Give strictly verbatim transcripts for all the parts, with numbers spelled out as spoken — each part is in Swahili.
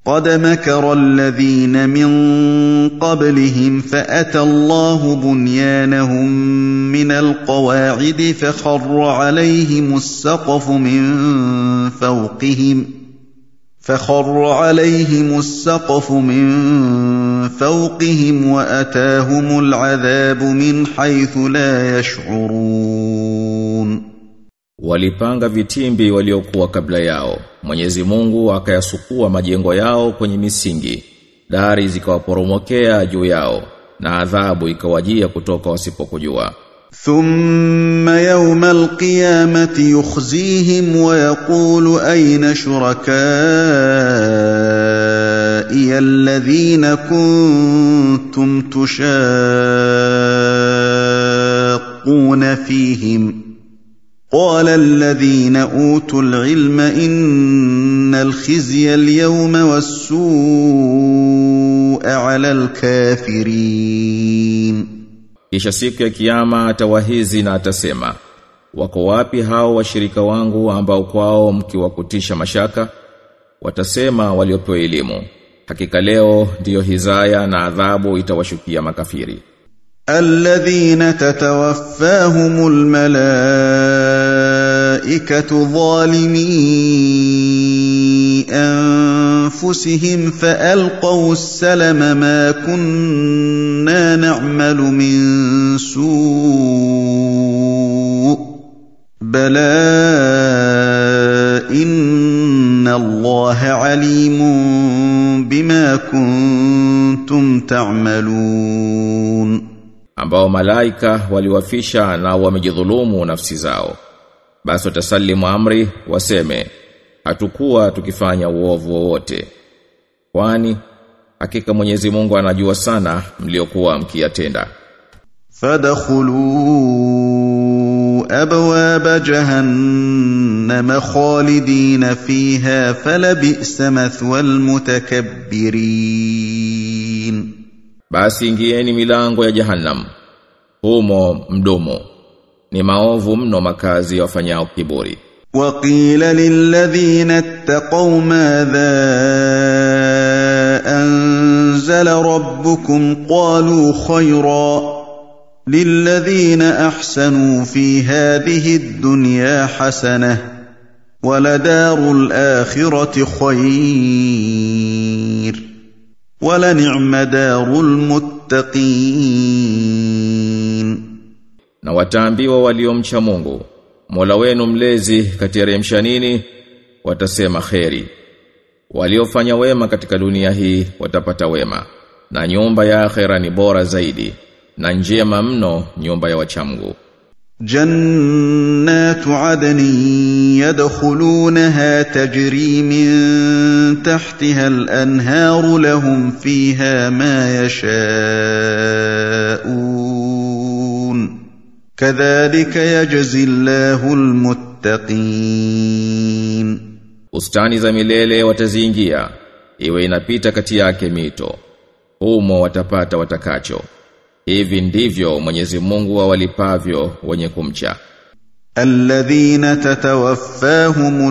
قد مكر الذين من قبلهم فأتى الله بنيانهم من القواعد فخر عليهم السقف من فوقهم فخر عليهم السقف من فوقهم وأتاهم العذاب من حيث لا يشعرون. Walipanga vitimbi waliokuwa kabla yao. Mwenyezi Mungu akayasukua majengo yao kwenye misingi. Dari zikawaporomokea juu yao na adhabu ikawajia kutoka wasipokujua. ثم يوم القيامة يخزيهم ويقول أين شركائي الذين كنتم تشاقون فيهم قال الذين أوتوا العلم إن الخزي اليوم والسوء على الكافرين. Kisha siku ya kiyama atawahizi na atasema, wako wapi hao washirika wangu ambao kwao mkiwakutisha mashaka? Watasema waliopewa elimu, hakika leo ndiyo hizaya na adhabu itawashukia makafiri. الذين تتوفاهم الملائكة ظالمي أنفسهم فألقوا السلم ما كنا نعمل من سوء بلى إن الله عليم بما كنتم تعملون. Ambao malaika waliwafisha na wamejidhulumu nafsi zao, basi watasalimu amri waseme, hatukuwa tukifanya uovu wowote, kwani hakika Mwenyezi Mungu anajua sana mliokuwa mkiyatenda. Fadkhulu abwab jahannam khalidin fiha falabisa mathwal mutakabbirin. Basi ingieni milango ya Jahannam, humo mdomo ni maovu mno makazi wafanyao kiburi. Waqila lilladhina ittaqaw madha anzala rabbukum qalu khayra lilladhina ahsanu fi hadhihi ad-dunya hasanah waladarul akhirati khayr وَلَنِعْمَ دَارُ الْمُتَّقِينَ. Na wataambiwa waliomcha Mungu, Mola wenu mlezi kateremsha nini? Watasema kheri. Waliofanya wema katika dunia hii watapata wema, na nyumba ya akhera ni bora zaidi, na njema mno nyumba ya wachamgu. جنات عدن يدخلونها تجري من تحتها الأنهار لهم فيها ما يشاءون كذلك يجزي الله المتقين. Bustani za milele wataziingia, iwe inapita kati yake mito, humo watapata watakacho. Hivi ndivyo Mwenyezi Mungu awalipavyo wenye kumcha. Alladhina tatawaffahumul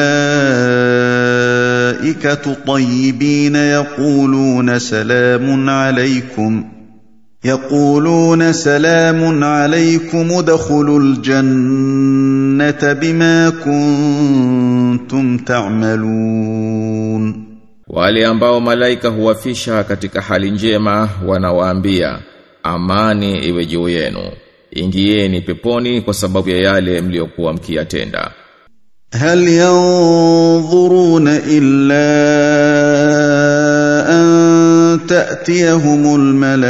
malaikatu tayyibin yaquluna salamun alaykum yaquluna salamun alaykum udkhulul jannata bima kuntum ta'malun. Wale ambao malaika huwafisha katika hali njema wanawaambia, amani iwe juu yenu, ingieni peponi kwa sababu ya yale mliokuwa mkiyatenda. Hal yanzuruna illa an ta'tiyahumul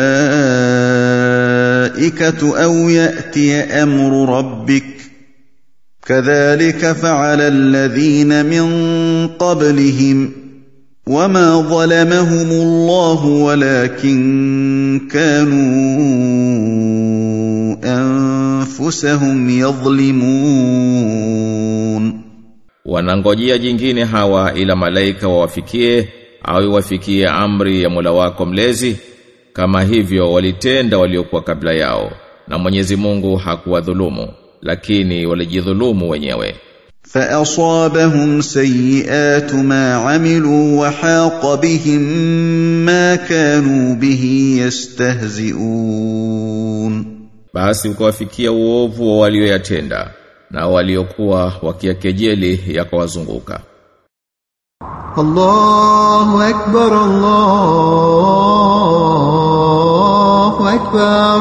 malaikatu aw ya'tiya amru rabbik kadhalika fa'ala alladhina min qablihim وما ظلمهم الله ولكن كانوا أنفسهم يظلمون. Wanangojea jingine hawa ila malaika wawafikie au wafikie amri ya Mola wako mlezi, kama hivyo walitenda waliokuwa kabla yao, na Mwenyezi Mungu hakuwadhulumu, lakini walijidhulumu wenyewe. فأصابهم سيئات ما عملوا وحاق بهم ما كانوا به يستهزئون. Basi ukawafikia uovu wa walioyatenda na waliokuwa wakiakejeli yakawazunguka. Allahu akbar, Allahu akbar.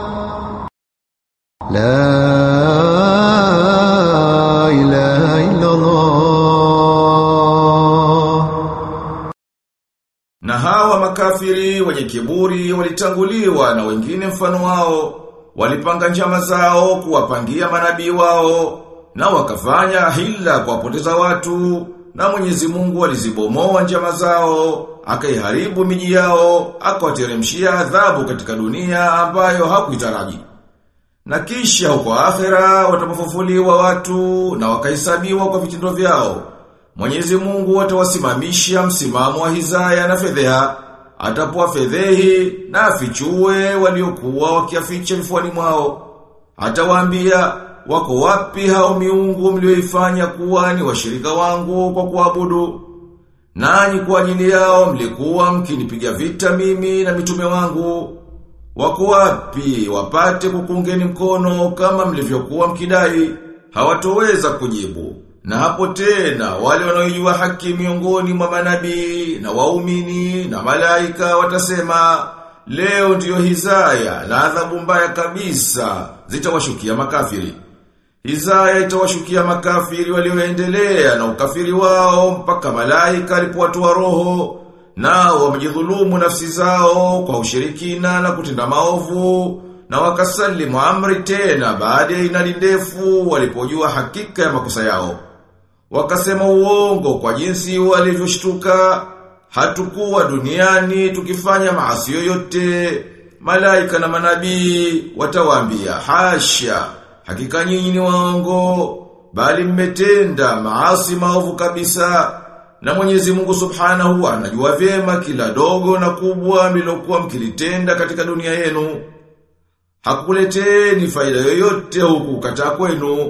La ilaha illa Allah. Na hawa makafiri wenye kiburi walitanguliwa na wengine mfano wao, walipanga njama zao kuwapangia manabii wao, na wakafanya hila kuwapoteza watu, na Mwenyezi Mungu alizibomoa njama zao, akaiharibu miji yao, akawateremshia adhabu katika dunia ambayo hakuitaraji. Na kisha huko akhera watapofufuliwa watu na wakahesabiwa kwa vitendo vyao, Mwenyezi Mungu atawasimamisha msimamo wa hizaya na fedheha, atapowafedhehi na afichue waliokuwa wakiaficha vifuani mwao. Atawaambia, wako wapi hao miungu mlioifanya kuwa ni washirika wangu kwa kuabudu? Nani kwa ajili yao mlikuwa mkinipiga vita mimi na mitume wangu? Wako wapi wapate kukungeni mkono kama mlivyokuwa mkidai? Hawatoweza kujibu. Na hapo tena wale wanaojua haki miongoni mwa manabii na waumini na malaika watasema, leo ndiyo hizaya na adhabu mbaya kabisa zitawashukia makafiri. Hizaya itawashukia makafiri walioendelea na ukafiri wao mpaka malaika alipowatoa roho, nao wamejidhulumu nafsi zao kwa ushirikina na kutenda maovu, na wakasalimu amri tena baada ya inali ndefu walipojua hakika ya makosa yao. Wakasema uongo kwa jinsi walivyoshtuka, hatukuwa duniani tukifanya maasi yoyote. Malaika na manabii watawaambia, hasha, hakika nyinyi ni waongo, bali mmetenda maasi maovu kabisa. Na Mwenyezi Mungu Subhanahu anajua vyema kila dogo na kubwa mlilokuwa mkilitenda katika dunia yenu. Hakuleteni faida yoyote huku kataa kwenu.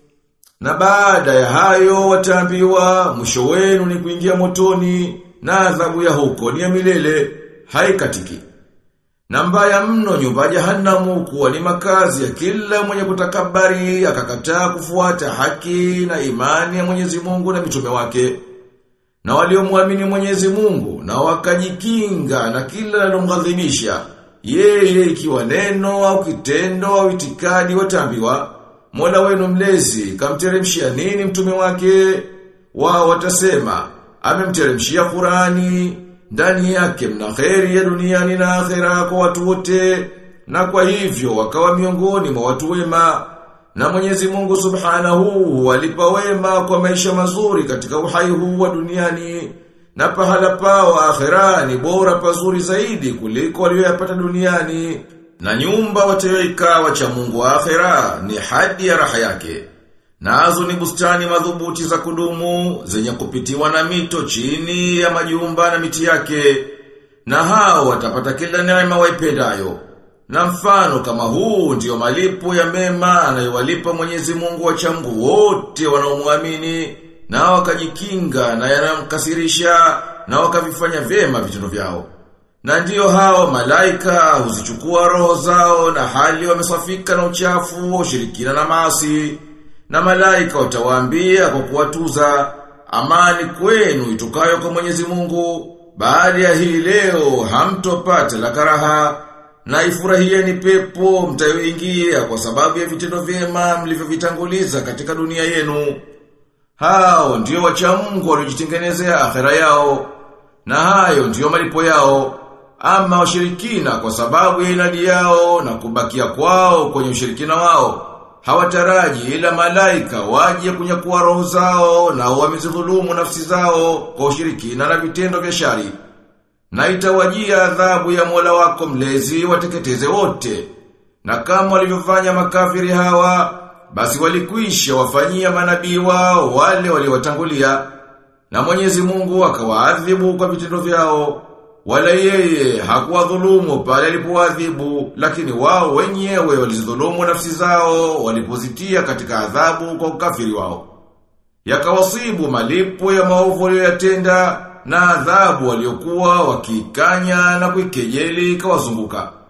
Na baada ya hayo wataambiwa, mwisho wenu ni kuingia motoni, na adhabu ya huko ni ya milele, haikatiki. Na mbaya mno nyumba ya Jahanamu kuwa ni makazi ya kila mwenye kutakabari akakataa kufuata haki na imani ya Mwenyezi Mungu na mitume wake. Na waliomwamini Mwenyezi Mungu na wakajikinga na kila linalomghadhibisha, yeye ikiwa neno au kitendo au itikadi, wataambiwa, Mola wenu mlezi kamteremshia nini mtume wake? Wao watasema, amemteremshia Qur'ani, ndani yake mna kheri ya duniani na akhera kwa watu wote, na kwa hivyo wakawa miongoni mwa watu wema. Na Mwenyezi Mungu Subhanahu walipa wema kwa maisha mazuri katika uhai huu wa duniani, na pahala pao akhera ni bora pazuri zaidi kuliko walioyapata duniani. Na nyumba watayoikaa wacha Mungu wa akhera ni hadi ya raha yake. Nazo ni bustani madhubuti za kudumu zenye kupitiwa na mito chini ya majumba na miti yake. Na hao watapata kila neema waipendayo. Na mfano kama huu ndio malipo ya mema anayowalipa Mwenyezi Mungu wacha Mungu wote wanaomwamini na wakajikinga na yanamkasirisha na wakavifanya vyema vitendo vyao. Na ndiyo hao malaika huzichukua roho zao na hali wamesafika na uchafu, ushirikina na maasi. Na malaika watawaambia kwa kuwatuza, amani kwenu itokayo kwa Mwenyezi Mungu, baada ya hii leo hamtopata la karaha, na ifurahieni pepo mtayoingia kwa sababu ya vitendo vyema mlivyovitanguliza katika dunia yenu. Hao ndio wacha Mungu waliojitengenezea akhera yao, na hayo ndio malipo yao. Ama washirikina kwa sababu ya inadi yao na kubakia kwao kwenye ushirikina wao, hawataraji ila malaika waje kunyakua roho zao, na wamezidhulumu nafsi zao kwa ushirikina na vitendo vya shari. Na itawajia adhabu ya Mola wako mlezi wateketeze wote. Na kama walivyofanya makafiri hawa, basi walikwisha wafanyia manabii wao wale waliowatangulia, na Mwenyezi Mungu akawaadhibu kwa vitendo vyao. Wala yeye hakuwadhulumu pale alipowadhibu, lakini wao wenyewe walizidhulumu nafsi zao walipozitia katika adhabu kwa ukafiri wao. yakawasibu malipo ya maovu waliyotenda na adhabu waliokuwa wakikanya na kuikejeli ikawazunguka.